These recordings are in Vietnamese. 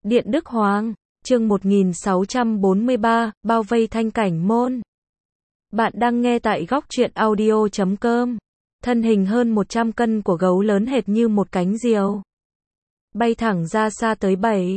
Điện Đức Hoàng, chương 1643, bao vây Thanh Cảnh Môn. Bạn đang nghe tại góc truyện audio.com. Thân hình hơn 100 cân của gấu lớn hệt như một cánh diều, bay thẳng ra xa tới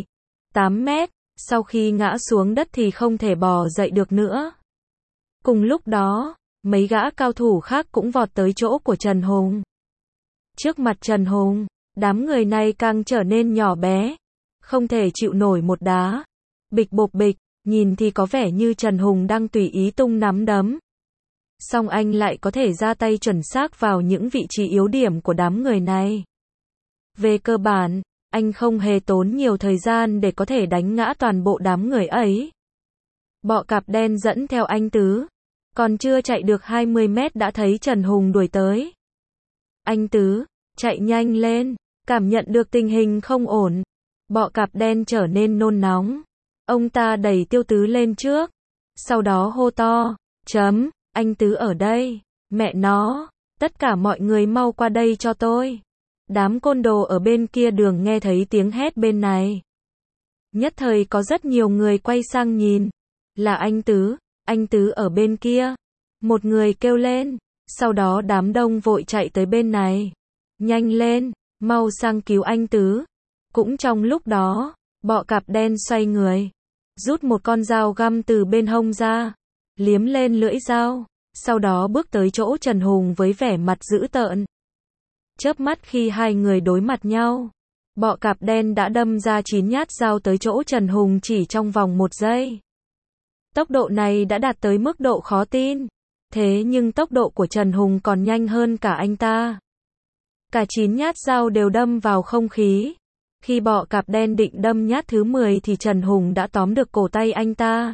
7-8 mét, sau khi ngã xuống đất thì không thể bò dậy được nữa. Cùng lúc đó, mấy gã cao thủ khác cũng vọt tới chỗ của Trần Hùng. Trước mặt Trần Hùng, đám người này càng trở nên nhỏ bé, không thể chịu nổi một đá. Bịch bộp bịch, nhìn thì có vẻ như Trần Hùng đang tùy ý tung nắm đấm. Song anh lại có thể ra tay chuẩn xác vào những vị trí yếu điểm của đám người này. Về cơ bản, anh không hề tốn nhiều thời gian để có thể đánh ngã toàn bộ đám người ấy. Bọ cạp đen dẫn theo anh Tứ, còn chưa chạy được 20 mét đã thấy Trần Hùng đuổi tới. Anh Tứ, chạy nhanh lên, cảm nhận được tình hình không ổn. Bọ cạp đen trở nên nôn nóng. Ông ta đẩy Tiêu Tứ lên trước, sau đó hô to, anh Tứ ở đây, mẹ nó, tất cả mọi người mau qua đây cho tôi. Đám côn đồ ở bên kia đường nghe thấy tiếng hét bên này. Nhất thời có rất nhiều người quay sang nhìn, là anh Tứ ở bên kia. Một người kêu lên, sau đó đám đông vội chạy tới bên này. Nhanh lên, mau sang cứu anh Tứ. Cũng trong lúc đó, bọ cạp đen xoay người, rút một con dao găm từ bên hông ra, liếm lên lưỡi dao, sau đó bước tới chỗ Trần Hùng với vẻ mặt dữ tợn. Chớp mắt khi hai người đối mặt nhau, bọ cạp đen đã đâm ra 9 nhát dao tới chỗ Trần Hùng chỉ trong vòng 1 giây. Tốc độ này đã đạt tới mức độ khó tin, thế nhưng tốc độ của Trần Hùng còn nhanh hơn cả anh ta. Cả 9 nhát dao đều đâm vào không khí. Khi bọ cạp đen định đâm nhát thứ 10 thì Trần Hùng đã tóm được cổ tay anh ta.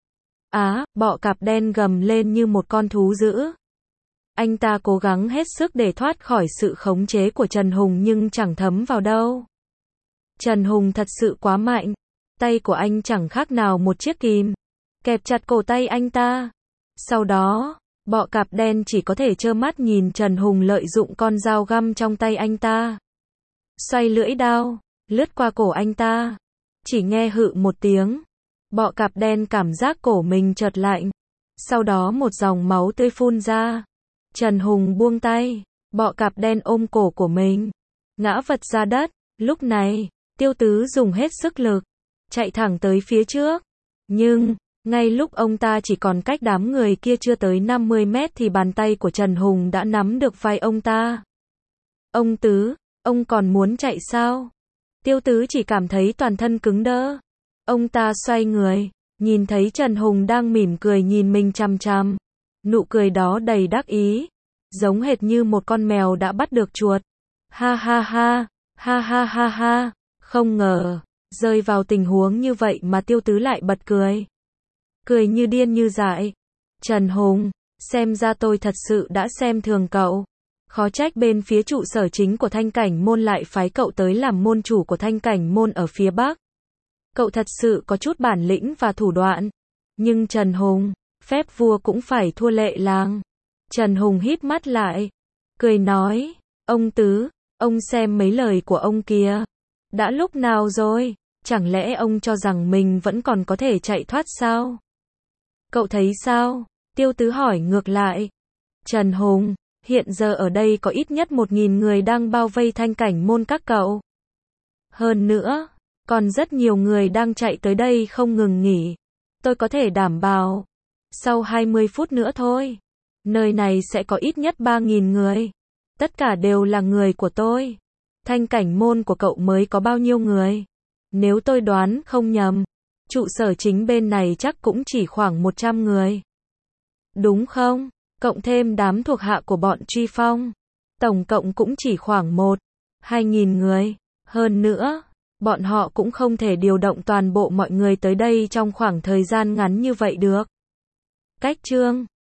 Bọ cạp đen gầm lên như một con thú dữ. Anh ta cố gắng hết sức để thoát khỏi sự khống chế của Trần Hùng nhưng chẳng thấm vào đâu. Trần Hùng thật sự quá mạnh. Tay của anh chẳng khác nào một chiếc kìm, kẹp chặt cổ tay anh ta. Sau đó, bọ cạp đen chỉ có thể trơ mắt nhìn Trần Hùng lợi dụng con dao găm trong tay anh ta, xoay lưỡi dao, lướt qua cổ anh ta. Chỉ nghe hự một tiếng, bọ cạp đen cảm giác cổ mình chợt lạnh. Sau đó một dòng máu tươi phun ra. Trần Hùng buông tay, bọ cạp đen ôm cổ của mình, ngã vật ra đất. Lúc này, Tiêu Tứ dùng hết sức lực, chạy thẳng tới phía trước. Nhưng, ngay lúc ông ta chỉ còn cách đám người kia chưa tới 50 mét thì bàn tay của Trần Hùng đã nắm được vai ông ta. Ông Tứ, ông còn muốn chạy sao? Tiêu Tứ chỉ cảm thấy toàn thân cứng đơ. Ông ta xoay người, nhìn thấy Trần Hùng đang mỉm cười nhìn mình chằm chằm. Nụ cười đó đầy đắc ý, giống hệt như một con mèo đã bắt được chuột. Ha ha ha, ha ha ha ha, không ngờ, rơi vào tình huống như vậy mà Tiêu Tứ lại bật cười. Cười như điên như dại. Trần Hùng, xem ra tôi thật sự đã xem thường cậu. Khó trách bên phía trụ sở chính của Thanh Cảnh Môn lại phái cậu tới làm môn chủ của Thanh Cảnh Môn ở phía Bắc. Cậu thật sự có chút bản lĩnh và thủ đoạn. Nhưng Trần Hùng, phép vua cũng phải thua lệ làng. Trần Hùng híp mắt lại, cười nói, ông Tứ, ông xem mấy lời của ông kìa. Đã lúc nào rồi, chẳng lẽ ông cho rằng mình vẫn còn có thể chạy thoát sao? Cậu thấy sao? Tiêu Tứ hỏi ngược lại. Trần Hùng, hiện giờ ở đây có ít nhất 1.000 người đang bao vây Thanh Cảnh Môn các cậu. Hơn nữa, còn rất nhiều người đang chạy tới đây không ngừng nghỉ. Tôi có thể đảm bảo, sau 20 phút nữa thôi, nơi này sẽ có ít nhất 3.000 người. Tất cả đều là người của tôi. Thanh Cảnh Môn của cậu mới có bao nhiêu người? Nếu tôi đoán không nhầm, trụ sở chính bên này chắc cũng chỉ khoảng 100 người. Đúng không? Cộng thêm đám thuộc hạ của bọn Truy Phong, tổng cộng cũng chỉ khoảng 1-2.000 người. Hơn nữa, bọn họ cũng không thể điều động toàn bộ mọi người tới đây trong khoảng thời gian ngắn như vậy được. Cách chương